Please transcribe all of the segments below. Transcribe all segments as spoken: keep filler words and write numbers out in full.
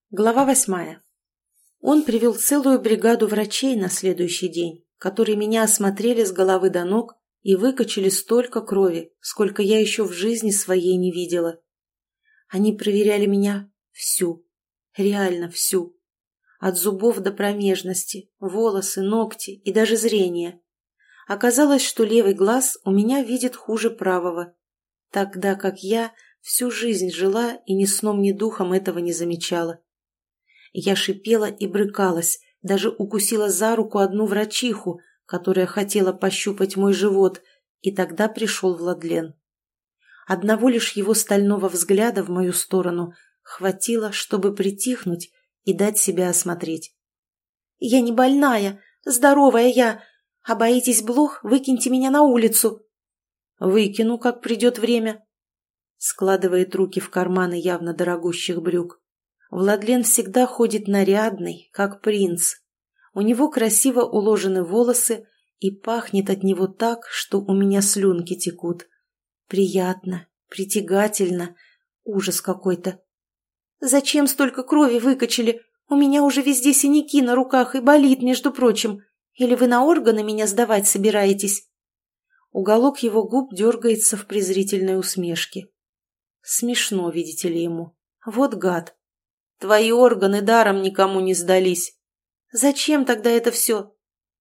Глава восьмая. Он привел целую бригаду врачей на следующий день, которые меня осмотрели с головы до ног и выкачали столько крови, сколько я еще в жизни своей не видела. Они проверяли меня всю, реально всю. От зубов до промежности, волосы, ногти и даже зрение. Оказалось, что левый глаз у меня видит хуже правого, тогда как я всю жизнь жила и ни сном, ни духом этого не замечала. Я шипела и брыкалась, даже укусила за руку одну врачиху, которая хотела пощупать мой живот, и тогда пришел Владлен. Одного лишь его стального взгляда в мою сторону хватило, чтобы притихнуть и дать себя осмотреть. «Я не больная, здоровая я, а боитесь блох, выкиньте меня на улицу». «Выкину, как придет время», — складывает руки в карманы явно дорогущих брюк. Владлен всегда ходит нарядный, как принц. У него красиво уложены волосы, и пахнет от него так, что у меня слюнки текут. Приятно, притягательно, ужас какой-то. «Зачем столько крови выкачали? У меня уже везде синяки на руках и болит, между прочим. Или вы на органы меня сдавать собираетесь?» Уголок его губ дергается в презрительной усмешке. Смешно, видите ли, ему. Вот гад. «Твои органы даром никому не сдались». «Зачем тогда это все?»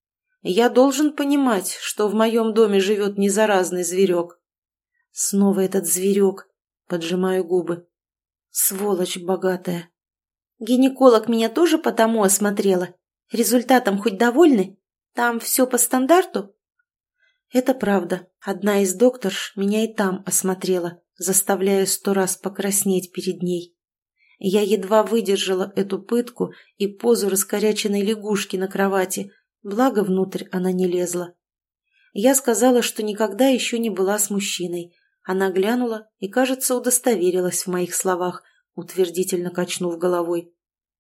«Я должен понимать, что в моем доме живет незаразный зверек». Снова этот зверек. Поджимаю губы. Сволочь богатая. «Гинеколог меня тоже потому осмотрела? Результатом хоть довольны? Там все по стандарту?» Это правда. Одна из докторш меня и там осмотрела, заставляя сто раз покраснеть перед ней. Я едва выдержала эту пытку и позу раскоряченной лягушки на кровати, благо внутрь она не лезла. Я сказала, что никогда еще не была с мужчиной. Она глянула и, кажется, удостоверилась в моих словах, утвердительно качнув головой.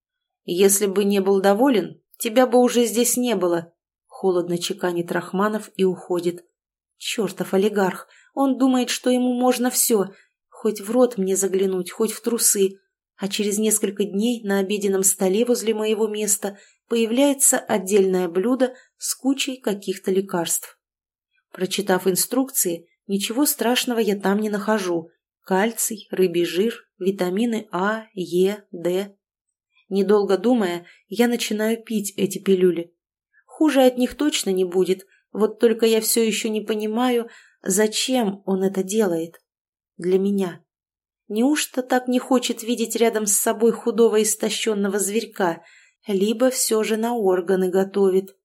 «Если бы не был доволен, тебя бы уже здесь не было», — холодно чеканит Рахманов и уходит. «Чертов олигарх! Он думает, что ему можно все, хоть в рот мне заглянуть, хоть в трусы». А через несколько дней на обеденном столе возле моего места появляется отдельное блюдо с кучей каких-то лекарств. Прочитав инструкции, ничего страшного я там не нахожу. Кальций, рыбий жир, витамины А, Е, Д. Недолго думая, я начинаю пить эти пилюли. Хуже от них точно не будет, вот только я все еще не понимаю, зачем он это делает. Для меня. Неужто так не хочет видеть рядом с собой худого истощенного зверька, либо все же на органы готовит?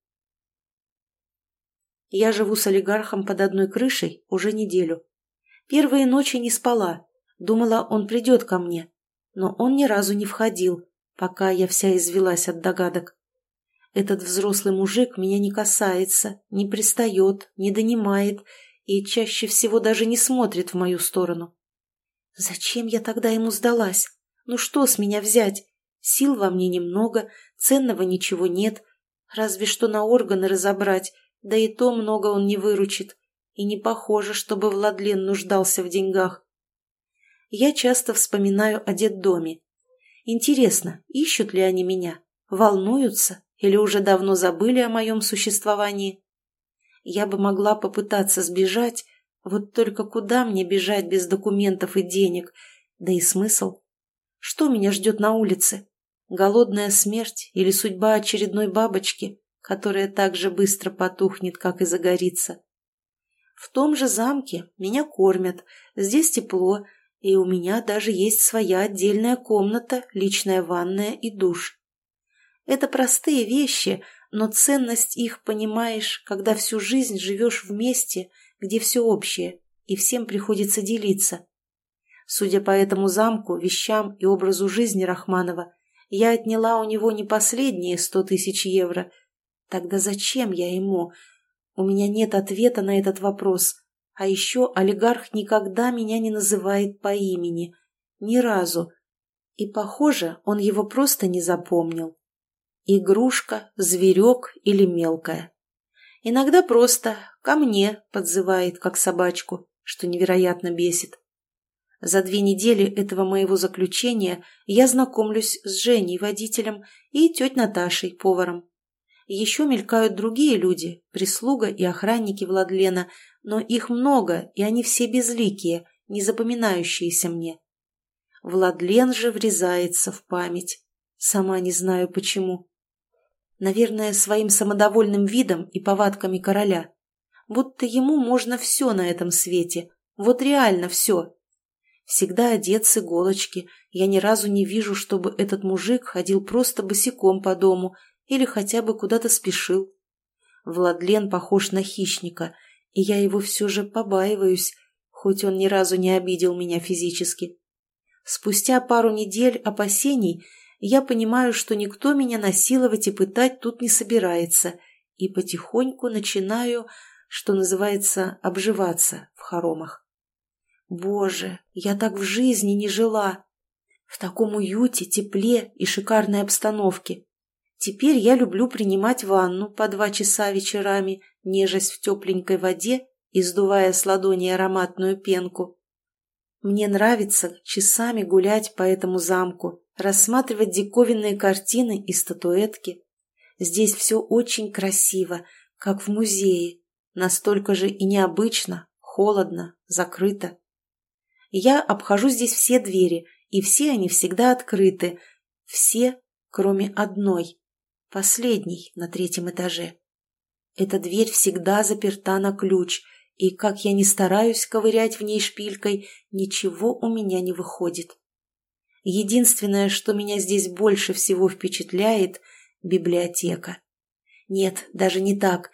Я живу с олигархом под одной крышей уже неделю. Первые ночи не спала, думала, он придет ко мне, но он ни разу не входил, пока я вся извелась от догадок. Этот взрослый мужик меня не касается, не пристает, не донимает и чаще всего даже не смотрит в мою сторону. Зачем я тогда ему сдалась? Ну что с меня взять? Сил во мне немного, ценного ничего нет, разве что на органы разобрать, да и то много он не выручит, и не похоже, чтобы Владлен нуждался в деньгах. Я часто вспоминаю о детдоме. Интересно, ищут ли они меня, волнуются или уже давно забыли о моем существовании? Я бы могла попытаться сбежать, вот только куда мне бежать без документов и денег? Да и смысл? Что меня ждет на улице? Голодная смерть или судьба очередной бабочки, которая так же быстро потухнет, как и загорится? В том же замке меня кормят, здесь тепло, и у меня даже есть своя отдельная комната, личная ванная и душ. Это простые вещи, но ценность их понимаешь, когда всю жизнь живешь вместе, где все общее, и всем приходится делиться. Судя по этому замку, вещам и образу жизни Рахманова, я отняла у него не последние сто тысяч евро. Тогда зачем я ему? У меня нет ответа на этот вопрос. А еще олигарх никогда меня не называет по имени. Ни разу. И, похоже, он его просто не запомнил. Игрушка, зверек или мелкая. Иногда просто «ко мне» подзывает, как собачку, что невероятно бесит. За две недели этого моего заключения я знакомлюсь с Женей, водителем, и тетей Наташей, поваром. Еще мелькают другие люди, прислуга и охранники Владлена, но их много, и они все безликие, не запоминающиеся мне. Владлен же врезается в память. Сама не знаю почему. Наверное, своим самодовольным видом и повадками короля. Будто ему можно все на этом свете. Вот реально все. Всегда одет с иголочки. Я ни разу не вижу, чтобы этот мужик ходил просто босиком по дому или хотя бы куда-то спешил. Владлен похож на хищника, и я его все же побаиваюсь, хоть он ни разу не обидел меня физически. Спустя пару недель опасений я понимаю, что никто меня насиловать и пытать тут не собирается, и потихоньку начинаю, что называется, обживаться в хоромах. Боже, я так в жизни не жила. В таком уюте, тепле и шикарной обстановке. Теперь я люблю принимать ванну по два часа вечерами, нежась в тепленькой воде и сдувая с ладони ароматную пенку. Мне нравится часами гулять по этому замку, рассматривать диковинные картины и статуэтки. Здесь все очень красиво, как в музее, настолько же и необычно, холодно, закрыто. Я обхожу здесь все двери, и все они всегда открыты. Все, кроме одной, последней на третьем этаже. Эта дверь всегда заперта на ключ, и как я ни стараюсь ковырять в ней шпилькой, ничего у меня не выходит. Единственное, что меня здесь больше всего впечатляет – библиотека. Нет, даже не так.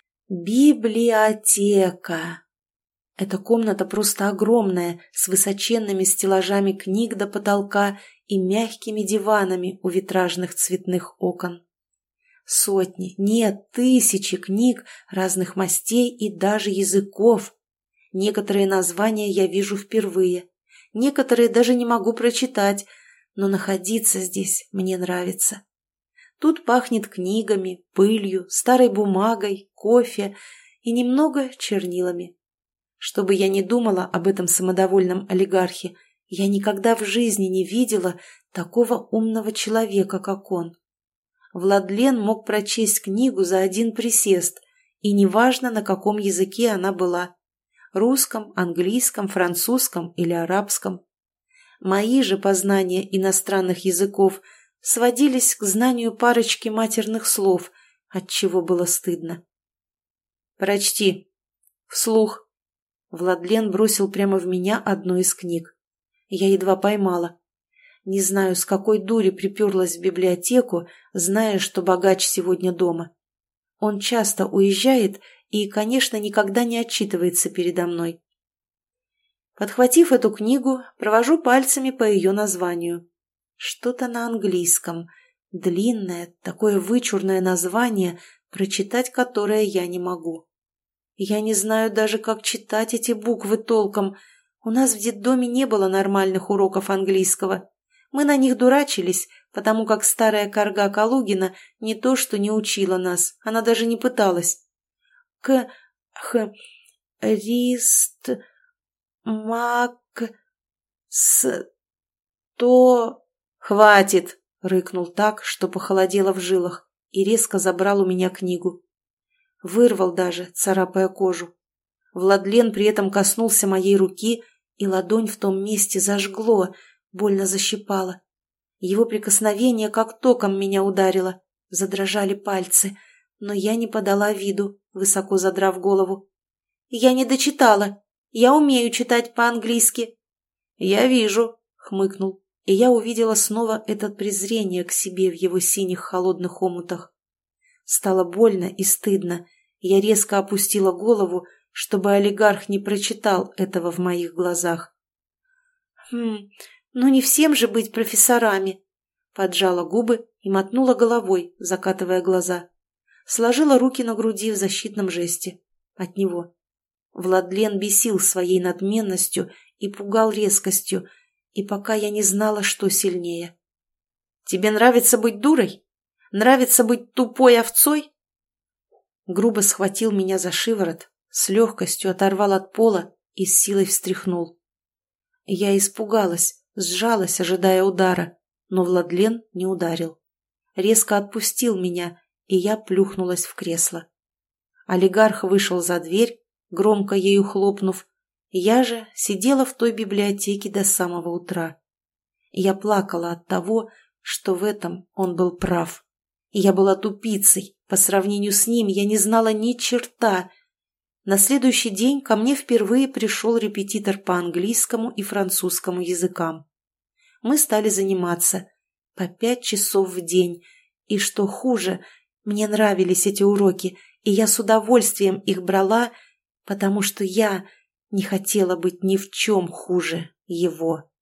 Библиотека. Эта комната просто огромная, с высоченными стеллажами книг до потолка и мягкими диванами у витражных цветных окон. Сотни, нет, тысячи книг разных мастей и даже языков. Некоторые названия я вижу впервые, некоторые даже не могу прочитать, но находиться здесь мне нравится. Тут пахнет книгами, пылью, старой бумагой, кофе и немного чернилами. Что бы я ни думала об этом самодовольном олигархе, я никогда в жизни не видела такого умного человека, как он. Владлен мог прочесть книгу за один присест, и неважно, на каком языке она была – русском, английском, французском или арабском. Мои же познания иностранных языков сводились к знанию парочки матерных слов, отчего было стыдно. «Прочти. Вслух». Владлен бросил прямо в меня одну из книг. Я едва поймала. Не знаю, с какой дури приперлась в библиотеку, зная, что богач сегодня дома. Он часто уезжает и, конечно, никогда не отчитывается передо мной. Подхватив эту книгу, провожу пальцами по ее названию. Что-то на английском. Длинное, такое вычурное название, прочитать которое я не могу. Я не знаю даже, как читать эти буквы толком. У нас в детдоме не было нормальных уроков английского. Мы на них дурачились, потому как старая корга Калугина не то что не учила нас, она даже не пыталась. К, х, рист, мак, с, то... «Хватит!» — рыкнул так, что похолодело в жилах, и резко забрал у меня книгу. Вырвал даже, царапая кожу. Владлен при этом коснулся моей руки, и ладонь в том месте зажгло, больно защипало. Его прикосновение как током меня ударило. Задрожали пальцы, но я не подала виду, высоко задрав голову. «Я не дочитала. Я умею читать по-английски». «Я вижу», — хмыкнул, и я увидела снова это презрение к себе в его синих холодных омутах. Стало больно и стыдно. Я резко опустила голову, чтобы олигарх не прочитал этого в моих глазах. «Хм, ну не всем же быть профессорами!» Поджала губы и мотнула головой, закатывая глаза. Сложила руки на груди в защитном жесте. От него. Владлен бесил своей надменностью и пугал резкостью, и пока я не знала, что сильнее. «Тебе нравится быть дурой? Нравится быть тупой овцой?» Грубо схватил меня за шиворот, с легкостью оторвал от пола и с силой встряхнул. Я испугалась, сжалась, ожидая удара, но Владлен не ударил. Резко отпустил меня, и я плюхнулась в кресло. Олигарх вышел за дверь, громко ею хлопнув. Я же сидела в той библиотеке до самого утра. Я плакала от того, что в этом он был прав. И я была тупицей, по сравнению с ним я не знала ни черта. На следующий день ко мне впервые пришел репетитор по английскому и французскому языкам. Мы стали заниматься по пять часов в день, и что хуже, мне нравились эти уроки, и я с удовольствием их брала, потому что я не хотела быть ни в чем хуже его.